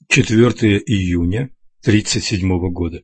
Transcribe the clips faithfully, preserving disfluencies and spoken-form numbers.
четвёртое июня тридцать седьмого года.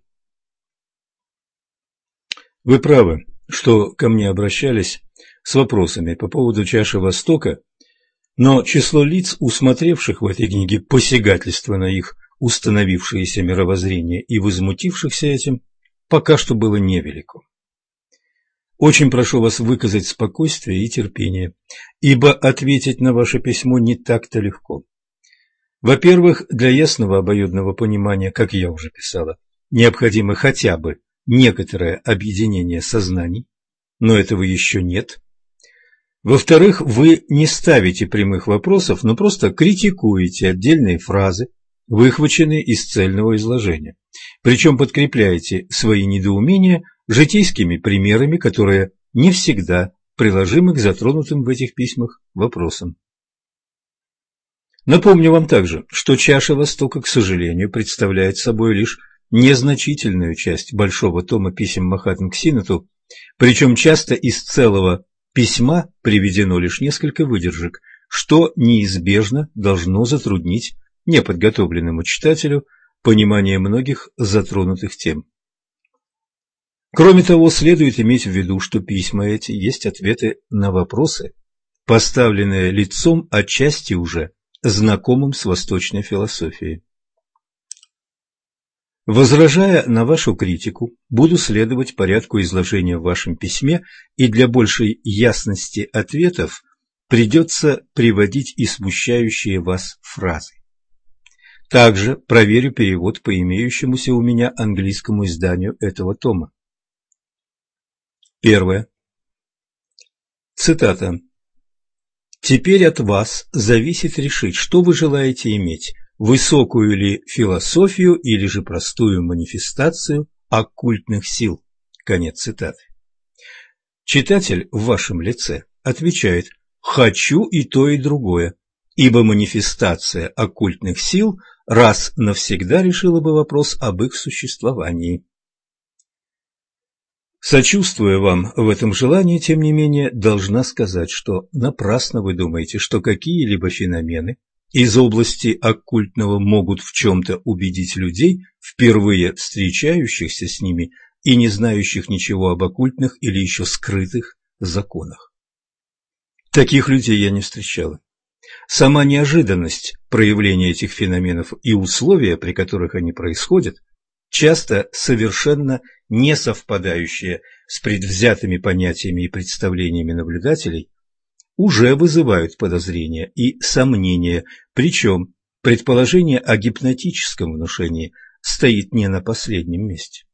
Вы правы, что ко мне обращались с вопросами по поводу чаши Востока, но число лиц, усмотревших в этой книге посягательство на их установившееся мировоззрение и возмутившихся этим, пока что было невелико. Очень прошу вас выказать спокойствие и терпение, ибо ответить на ваше письмо не так-то легко. Во-первых, для ясного обоюдного понимания, как я уже писала, необходимо хотя бы некоторое объединение сознаний, но этого еще нет. Во-вторых, вы не ставите прямых вопросов, но просто критикуете отдельные фразы, выхваченные из цельного изложения, причем подкрепляете свои недоумения житейскими примерами, которые не всегда приложимы к затронутым в этих письмах вопросам. Напомню вам также, что чаша Востока, к сожалению, представляет собой лишь незначительную часть большого тома писем Махатмы к Синату, причем часто из целого письма приведено лишь несколько выдержек, что неизбежно должно затруднить неподготовленному читателю понимание многих затронутых тем. Кроме того, следует иметь в виду, что письма эти есть ответы на вопросы, поставленные лицом отчасти уже знакомым с восточной философией. Возражая на вашу критику, буду следовать порядку изложения в вашем письме, и для большей ясности ответов придется приводить и смущающие вас фразы. Также проверю перевод по имеющемуся у меня английскому изданию этого тома. Первое. Цитата. «Теперь от вас зависит решить, что вы желаете иметь, высокую ли философию или же простую манифестацию оккультных сил». Конец цитаты. Читатель в вашем лице отвечает: «Хочу и то, и другое, ибо манифестация оккультных сил раз навсегда решила бы вопрос об их существовании». Сочувствуя вам в этом желании, тем не менее, должна сказать, что напрасно вы думаете, что какие-либо феномены из области оккультного могут в чем-то убедить людей, впервые встречающихся с ними и не знающих ничего об оккультных или еще скрытых законах. Таких людей я не встречала. Сама неожиданность проявления этих феноменов и условия, при которых они происходят, часто совершенно не совпадающие с предвзятыми понятиями и представлениями наблюдателей, уже вызывают подозрения и сомнения, причем предположение о гипнотическом внушении стоит не на последнем месте.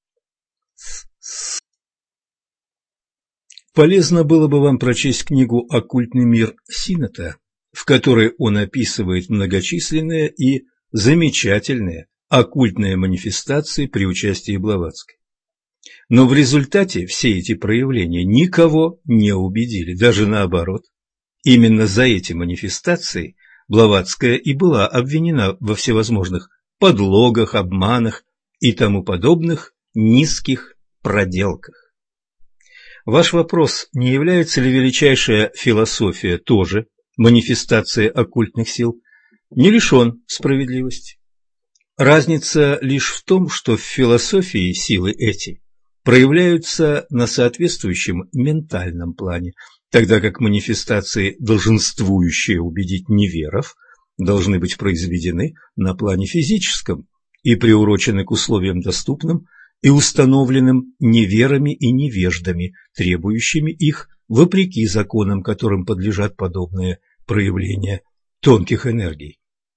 Полезно было бы вам прочесть книгу «Оккультный мир» Сината, в которой он описывает многочисленные и замечательные оккультные манифестации при участии Блаватской. Но в результате все эти проявления никого не убедили, даже наоборот. Именно за эти манифестации Блаватская и была обвинена во всевозможных подлогах, обманах и тому подобных низких проделках. Ваш вопрос, не является ли величайшая философия тоже манифестацией оккультных сил, не лишен справедливости. Разница лишь в том, что в философии силы эти проявляются на соответствующем ментальном плане, тогда как манифестации, долженствующие убедить неверов, должны быть произведены на плане физическом и приурочены к условиям доступным и установленным неверами и невеждами, требующими их вопреки законам, которым подлежат подобные проявления тонких энергий.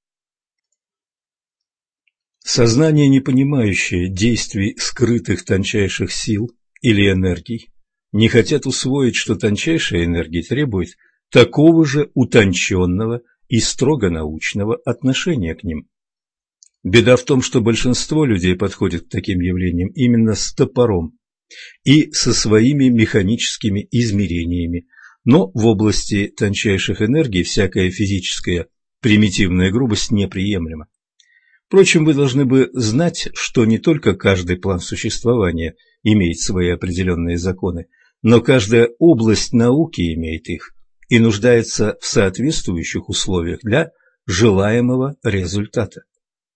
Сознание, не понимающее действий скрытых тончайших сил или энергий, не хотят усвоить, что тончайшая энергия требует такого же утонченного и строго научного отношения к ним. Беда в том, что большинство людей подходит к таким явлениям именно с топором и со своими механическими измерениями, но в области тончайших энергий всякая физическая примитивная грубость неприемлема. Впрочем, вы должны бы знать, что не только каждый план существования имеет свои определенные законы, но каждая область науки имеет их и нуждается в соответствующих условиях для желаемого результата.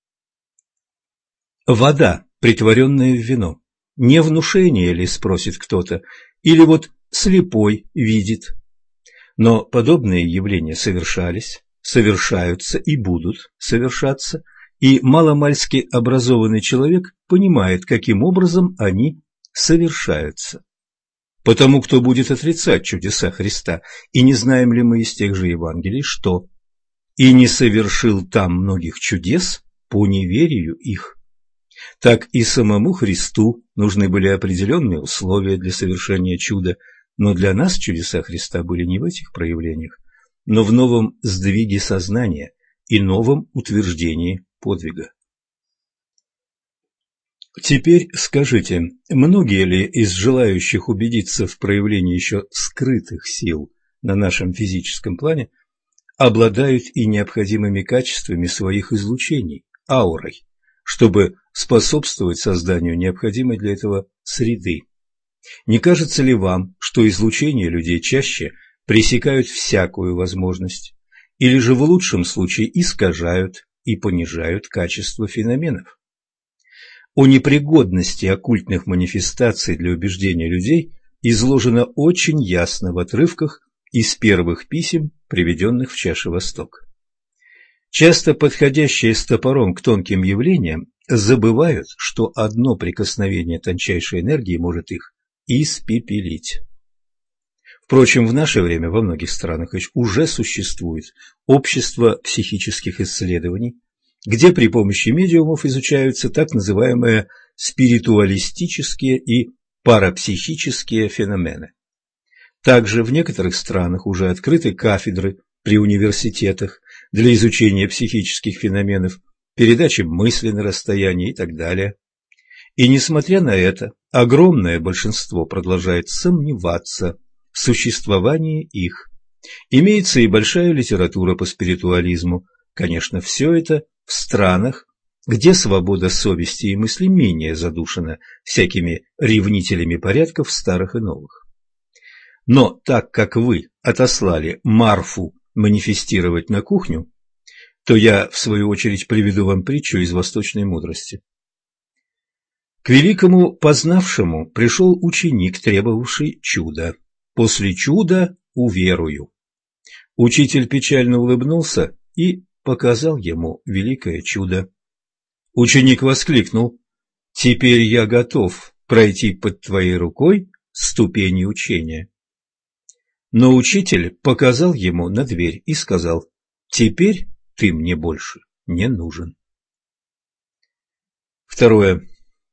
вода, притворенная в вино. Не внушение ли, спросит кто-то, или вот слепой видит? Но подобные явления совершались, совершаются и будут совершаться, и маломальски образованный человек понимает, каким образом они совершаются. Потому кто будет отрицать чудеса Христа, и не знаем ли мы из тех же Евангелий, что «и не совершил там многих чудес по неверию их». Так и самому Христу нужны были определенные условия для совершения чуда, но для нас чудеса Христа были не в этих проявлениях, но в новом сдвиге сознания и новом утверждении подвига. Теперь скажите, многие ли из желающих убедиться в проявлении еще скрытых сил на нашем физическом плане обладают и необходимыми качествами своих излучений, аурой, чтобы способствовать созданию необходимой для этого среды? Не кажется ли вам, что излучения людей чаще пресекают всякую возможность, или же в лучшем случае искажают и понижают качество феноменов? О непригодности оккультных манифестаций для убеждения людей изложено очень ясно в отрывках из первых писем, приведенных в Чаше Восток. Часто подходящие с топором к тонким явлениям забывают, что одно прикосновение тончайшей энергии может их испепелить. Впрочем, в наше время во многих странах уже существует общество психических исследований, где при помощи медиумов изучаются так называемые спиритуалистические и парапсихические феномены. Также в некоторых странах уже открыты кафедры при университетах для изучения психических феноменов, передачи мысли на расстоянии и так далее. И несмотря на это, огромное большинство продолжает сомневаться в существовании их. Имеется и большая литература по спиритуализму. Конечно, все это в странах, где свобода совести и мысли менее задушена всякими ревнителями порядков старых и новых. Но так как вы отослали Марфу манифестировать на кухню, то я, в свою очередь, приведу вам притчу из восточной мудрости. К великому познавшему пришел ученик, требовавший чуда. После чуда уверую. Учитель печально улыбнулся и показал ему великое чудо. Ученик воскликнул: «Теперь я готов пройти под твоей рукой ступени учения». Но учитель показал ему на дверь и сказал: «Теперь ты мне больше не нужен». Второе.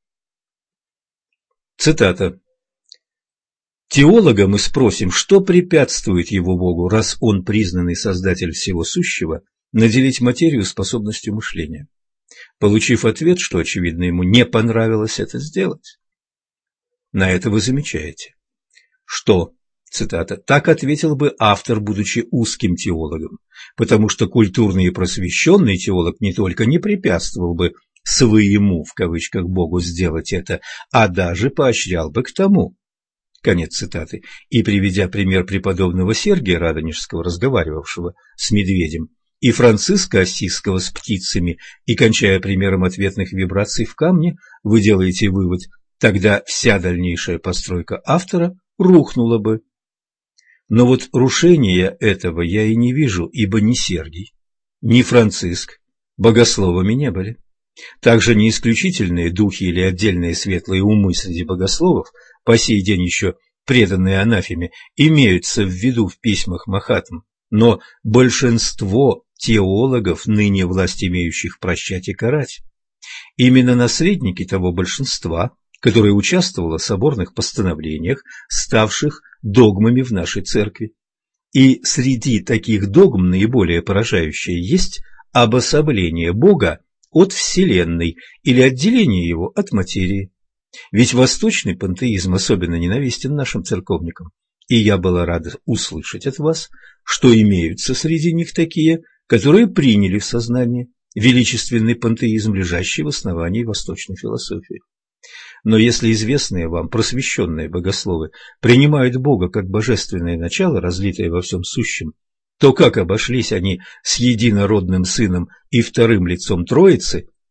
Цитата. Теолога мы спросим, что препятствует его Богу, раз он признанный создатель всего сущего, наделить материю способностью мышления. Получив ответ, что, очевидно, ему не понравилось это сделать, на это вы замечаете, что, цитата, «так ответил бы автор, будучи узким теологом, потому что культурный и просвещенный теолог не только не препятствовал бы своему, в кавычках, Богу сделать это, а даже поощрял бы к тому». Конец цитаты. И, приведя пример преподобного Сергия Радонежского, разговаривавшего с медведем, и Франциска Ассизского с птицами, и кончая примером ответных вибраций в камне, вы делаете вывод: тогда вся дальнейшая постройка автора рухнула бы. Но вот рушения этого я и не вижу, ибо ни Сергий, ни Франциск богословами не были. Также не исключительные духи или отдельные светлые умы среди богословов, по сей день еще преданные анафеме, имеются в виду в письмах Махатм, но большинство теологов, ныне власть имеющих прощать и карать. Именно наследники того большинства, которое участвовало в соборных постановлениях, ставших догмами в нашей церкви. И среди таких догм наиболее поражающее есть обособление Бога от Вселенной или отделение его от материи. Ведь восточный пантеизм особенно ненавистен нашим церковникам, и я была рада услышать от вас, что имеются среди них такие, которые приняли в сознание величественный пантеизм, лежащий в основании восточной философии. Но если известные вам просвещенные богословы принимают Бога как божественное начало, разлитое во всем сущем, то как обошлись они с единородным Сыном и вторым лицом Троицы,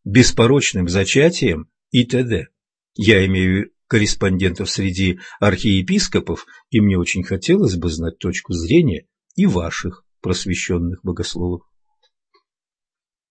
беспорочным зачатием и т.д. Я имею корреспондентов среди архиепископов, и мне очень хотелось бы знать точку зрения и ваших просвещенных богословов.